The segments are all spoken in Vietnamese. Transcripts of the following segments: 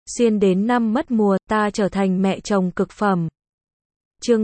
Xuyên đến năm mất mùa, ta trở thành mẹ chồng cực phẩm. Chương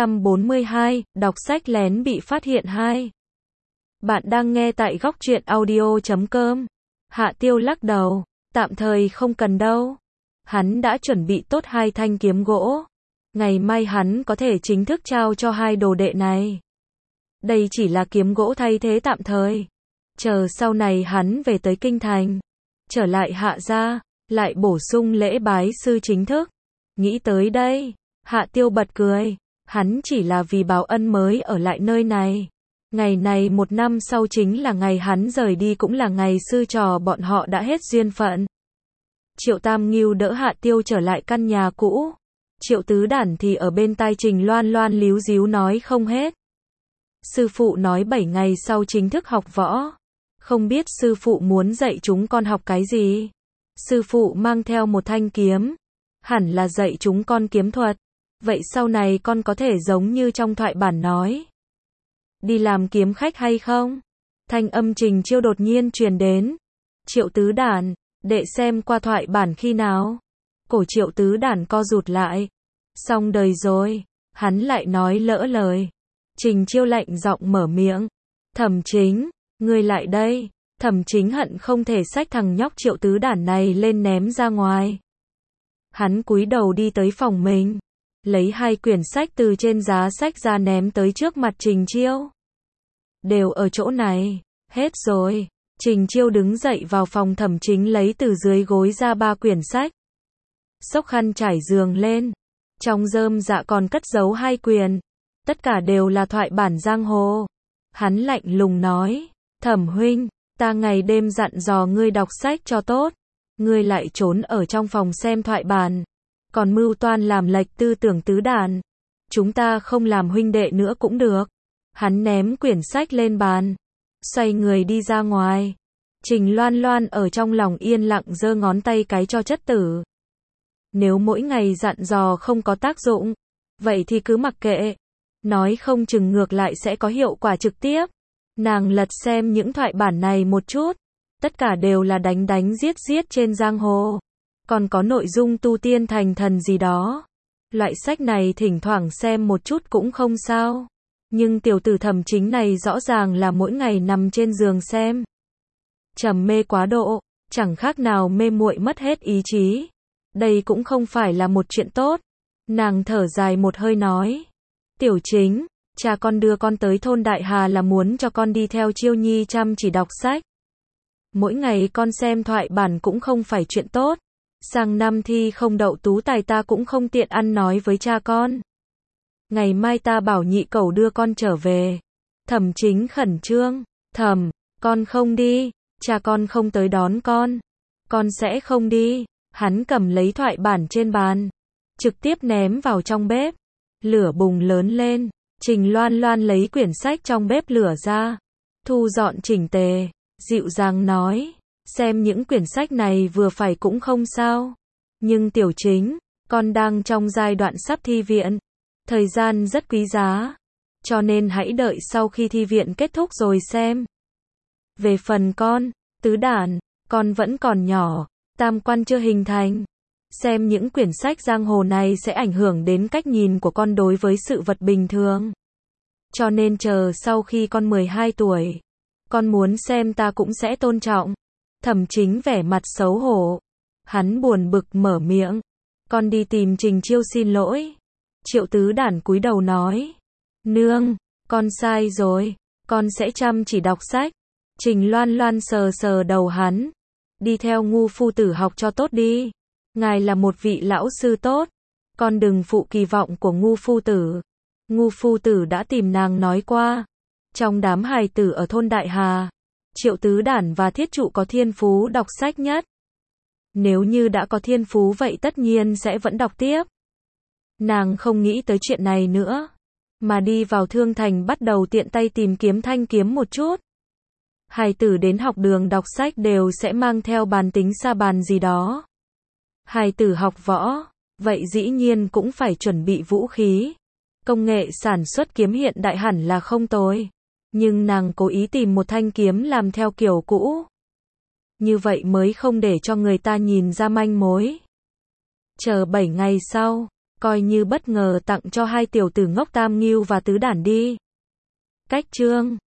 442, đọc sách lén bị phát hiện 2. Bạn đang nghe tại góc truyện audio.com. Hạ Tiêu lắc đầu, tạm thời không cần đâu. Hắn đã chuẩn bị tốt 2 thanh kiếm gỗ. Ngày mai hắn có thể chính thức trao cho 2 đồ đệ này. Đây chỉ là kiếm gỗ thay thế tạm thời. Chờ sau này hắn về tới kinh thành, trở lại Hạ gia, lại bổ sung lễ bái sư chính thức. Nghĩ tới đây, Hạ Tiêu bật cười. Hắn chỉ là vì báo ân mới ở lại nơi này. Ngày này 1 năm sau chính là ngày hắn rời đi, cũng là ngày sư trò bọn họ đã hết duyên phận. Triệu Tam Ngưu đỡ Hạ Tiêu trở lại căn nhà cũ. Triệu Tứ Đản thì ở bên tai Trình Loan Loan líu díu nói không hết. Sư phụ nói 7 ngày sau chính thức học võ. Không biết sư phụ muốn dạy chúng con học cái gì? Sư phụ mang theo một thanh kiếm. Hẳn là dạy chúng con kiếm thuật. Vậy sau này con có thể giống như trong thoại bản nói, đi làm kiếm khách hay không? Thanh âm Trình Chiêu đột nhiên truyền đến. Triệu Tứ Đản, đệ xem qua thoại bản khi nào? Cổ Triệu Tứ Đản co rụt lại. Xong đời rồi, hắn lại nói lỡ lời. Trình Chiêu lạnh giọng mở miệng. Thẩm Chính, ngươi lại đây. Thẩm Chính hận không thể xách thằng nhóc Triệu Tứ Đản này lên ném ra ngoài. Hắn cúi đầu đi tới phòng mình, lấy 2 quyển sách từ trên giá sách ra ném tới trước mặt Trình Chiêu. Đều ở chỗ này, hết rồi. Trình Chiêu đứng dậy vào phòng Thẩm Chính lấy từ dưới gối ra 3 quyển sách. Xốc khăn trải giường lên. Trong rơm dạ còn cất giấu 2 quyển. Tất cả đều là thoại bản giang hồ. Hắn lạnh lùng nói, Thẩm huynh, ta ngày đêm dặn dò ngươi đọc sách cho tốt. Ngươi lại trốn ở trong phòng xem thoại bản. Còn mưu toan làm lệch tư tưởng Tứ Đản. Chúng ta không làm huynh đệ nữa cũng được. Hắn ném quyển sách lên bàn, xoay người đi ra ngoài. Trình Loan Loan ở trong lòng yên lặng giơ ngón tay cái cho chất tử. Nếu mỗi ngày dặn dò không có tác dụng, vậy thì cứ mặc kệ. Nói không chừng ngược lại sẽ có hiệu quả trực tiếp. Nàng lật xem những thoại bản này một chút. Tất cả đều là đánh giết giết trên giang hồ. Còn có nội dung tu tiên thành thần gì đó. Loại sách này thỉnh thoảng xem một chút cũng không sao. Nhưng tiểu tử Thẩm Chính này rõ ràng là mỗi ngày nằm trên giường xem. Trầm mê quá độ, chẳng khác nào mê muội mất hết ý chí. Đây cũng không phải là một chuyện tốt. Nàng thở dài một hơi nói. Tiểu Chính, cha con đưa con tới thôn Đại Hà là muốn cho con đi theo Chiêu Nhi chăm chỉ đọc sách. Mỗi ngày con xem thoại bản cũng không phải chuyện tốt. Sang năm thi không đậu tú tài ta cũng không tiện ăn nói với cha con. Ngày mai ta bảo nhị cẩu đưa con trở về. Thẩm Chính khẩn trương. Thẩm, con không đi. Cha con không tới đón con. Con sẽ không đi. Hắn cầm lấy thoại bản trên bàn, trực tiếp ném vào trong bếp. Lửa bùng lớn lên. Trình Loan Loan lấy quyển sách trong bếp lửa ra, thu dọn chỉnh tề, dịu dàng nói. Xem những quyển sách này vừa phải cũng không sao. Nhưng Tiểu Chính, con đang trong giai đoạn sắp thi viện. Thời gian rất quý giá. Cho nên hãy đợi sau khi thi viện kết thúc rồi xem. Về phần con, Tứ Đản, con vẫn còn nhỏ. Tam quan chưa hình thành. Xem những quyển sách giang hồ này sẽ ảnh hưởng đến cách nhìn của con đối với sự vật bình thường. Cho nên chờ sau khi con 12 tuổi, con muốn xem ta cũng sẽ tôn trọng. Thẩm Chính vẻ mặt xấu hổ. Hắn buồn bực mở miệng. Con đi tìm Trình Chiêu xin lỗi. Triệu Tứ Đản cúi đầu nói. Nương, con sai rồi. Con sẽ chăm chỉ đọc sách. Trình Loan Loan sờ sờ đầu hắn. Đi theo Ngu phu tử học cho tốt đi. Ngài là một vị lão sư tốt. Con đừng phụ kỳ vọng của Ngu phu tử. Ngu phu tử đã tìm nàng nói qua. Trong đám hài tử ở thôn Đại Hà, Triệu Tứ Đản và Thiết Trụ có thiên phú đọc sách nhất. Nếu như đã có thiên phú vậy tất nhiên sẽ vẫn đọc tiếp. Nàng không nghĩ tới chuyện này nữa, mà đi vào thương thành bắt đầu tiện tay tìm kiếm thanh kiếm một chút. Hài tử đến học đường đọc sách đều sẽ mang theo bàn tính sa bàn gì đó. Hài tử học võ, vậy dĩ nhiên cũng phải chuẩn bị vũ khí. Công nghệ sản xuất kiếm hiện đại hẳn là không tồi. Nhưng nàng cố ý tìm một thanh kiếm làm theo kiểu cũ. Như vậy mới không để cho người ta nhìn ra manh mối. Chờ 7 ngày sau, coi như bất ngờ tặng cho hai tiểu tử ngốc Tam Ngưu và Tứ Đản đi. Cách chương